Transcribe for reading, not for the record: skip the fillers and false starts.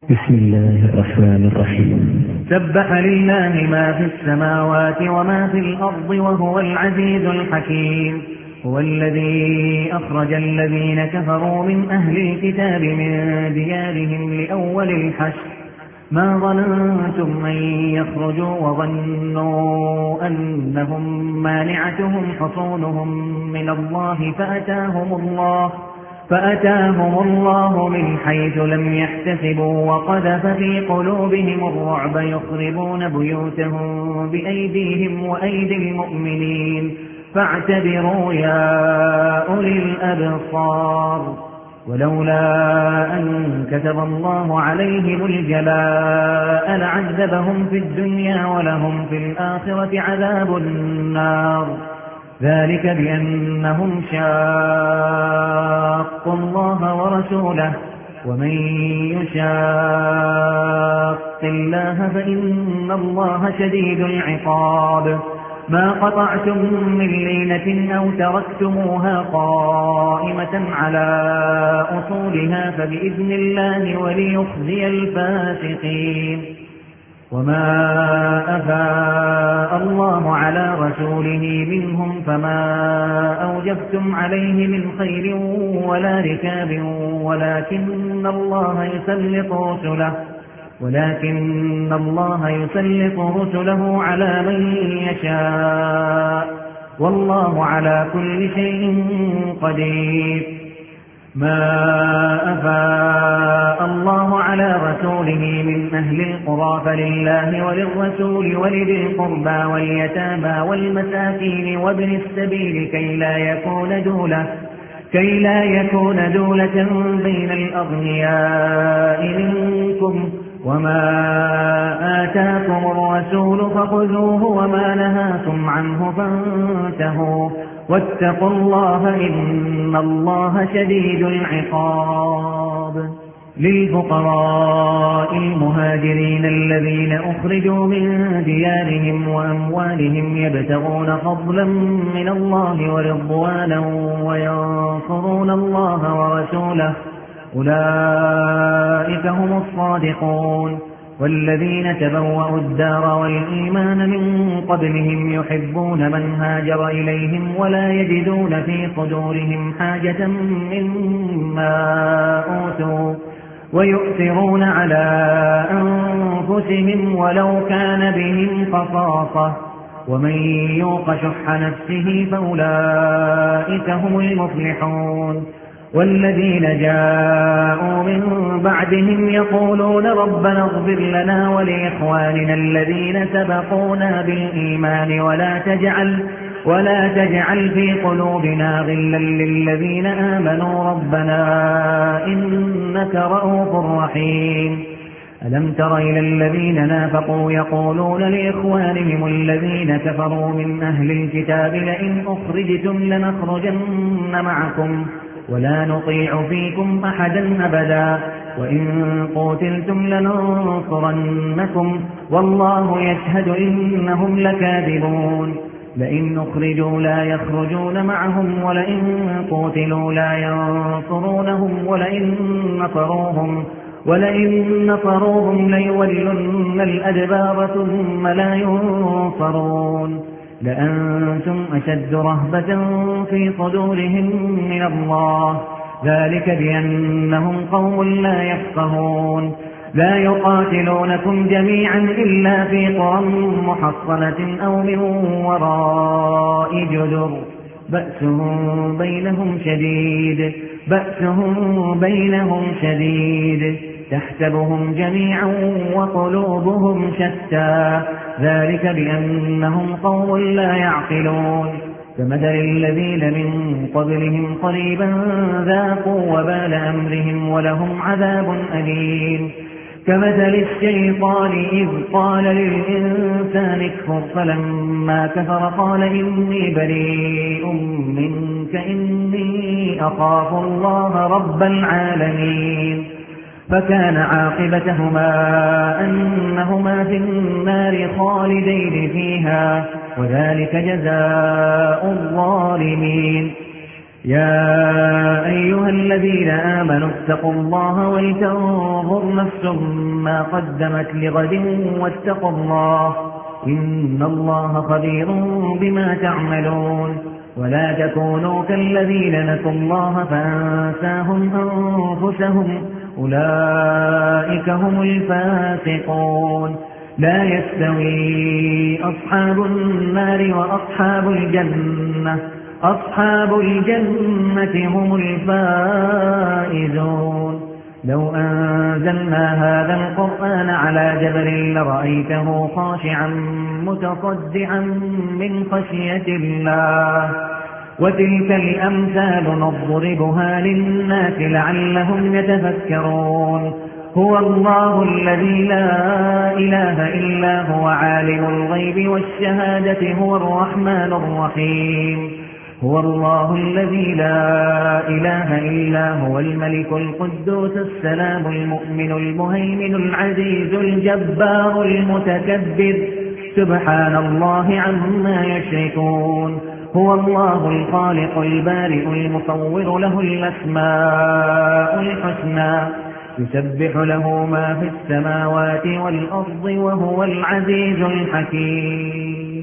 بسم الله الرحمن الرحيم. سبح لله ما في السماوات وما في الأرض وهو العزيز الحكيم. هو الذي أخرج الذين كفروا من أهل الكتاب من ديارهم لأول الحشر ما ظننتم أن يخرجوا وظنوا أنهم مانعتهم حصونهم من الله فأتاهم الله من حيث لم يحتسبوا وقذف في قلوبهم الرعب يخربون بيوتهم بأيديهم وأيدي المؤمنين فاعتبروا يا أولي الأبصار. ولولا أن كتب الله عليهم الجلاء لعذبهم في الدنيا ولهم في الآخرة عذاب النار. ذلك بأنهم شاقوا الله ورسوله ومن يشاق الله فإن الله شديد العقاب. ما قطعتم من لينة أو تركتموها قائمة على أصولها فبإذن الله وليخزي الفاسقين. وما أفاء الله على رسوله منهم فما أوجفتم عليه من خير ولا ركاب ولكن الله يسلط رسله على من يشاء والله على كل شيء قدير. ما أفاء الله على رسوله من أهل القرى فلله وللرسول ولذي القربى واليتامى والمساكين وابن السبيل كي لا يكون دولة بين الأغنياء منكم. وما آتاكم الرسول فخذوه وما نهاكم عنه فانتهوا واتقوا الله إن الله شديد العقاب. للفقراء المهاجرين الذين أخرجوا من ديارهم وأموالهم يبتغون فضلا من الله ورضوانا وينصرون الله ورسوله أولئك هم الصادقون. والذين تبوأوا الدار والإيمان من قبلهم يحبون من هاجر إليهم ولا يجدون في صدورهم حاجة مما أوتوا ويؤثرون على أنفسهم ولو كان بهم خصاصة ومن يوق شح نفسه فأولئك هم المفلحون. والذين جاءوا من بعدهم يقولون ربنا اغفر لنا ولإخواننا الذين سبقونا بالإيمان ولا تجعل في قلوبنا غلا للذين آمنوا ربنا إنك رؤوف رحيم. ألم تر إلى الذين نافقوا يقولون لإخوانهم الذين كفروا من أهل الكتاب لئن أخرجتم لنخرجن معكم ولا نطيع فيكم أحدا أبدا وإن قتلتم لننصرنكم والله يشهد إنهم لكاذبون. لئن أخرجوا لا يخرجون معهم ولئن قتلوا لا ينصرونهم ولئن نصروهم ليولن الأدبار ثم لا ينصرون. لأنتم أشد رهبة في صدورهم من الله ذلك بأنهم قوم لا يفقهون. لا يقاتلونكم جميعا إلا في قرى محصنة أو من وراء جدر بأسهم بينهم شديد تحسبهم جميعا وقلوبهم شتى ذلك بأنهم قوم لا يعقلون. كمثل الذين من قبلهم قريبا ذاقوا وبال أمرهم ولهم عذاب أليم. كمثل الشيطان إذ قال للإنسان اكفر فلما كفر قال إني بريء منك إني أخاف الله رب العالمين. فكان عاقبتهما أنهما في النار خالدين فيها وذلك جزاء الظالمين. يا أيها الذين آمنوا اتقوا الله ولتنظر نفس ما قدمت لغد واتقوا الله إن الله خبير بما تعملون ولا تكونوا كالذين نسوا الله فأنساهم أنفسهم أولئك هم الفاسقون لا يستوي أصحاب النار وأصحاب الجنة أصحاب الجنة هم الفائزون لو أنزلنا هذا القرآن على جبل لرأيته خاشعا متصدعا من خشية الله وتلك الأمثال نضربها للناس لعلهم يتفكرون هو الله الذي لا إله إلا هو عالم الغيب والشهادة هو الرحمن الرحيم هو الله الذي لا إله إلا هو الملك القدوس السلام المؤمن المهيمن العزيز الجبار المتكبر سبحان الله عما يشركون هو الله الخالق البارئ المصور له الأسماء الحسنى يسبح له ما في السماوات والأرض وهو العزيز الحكيم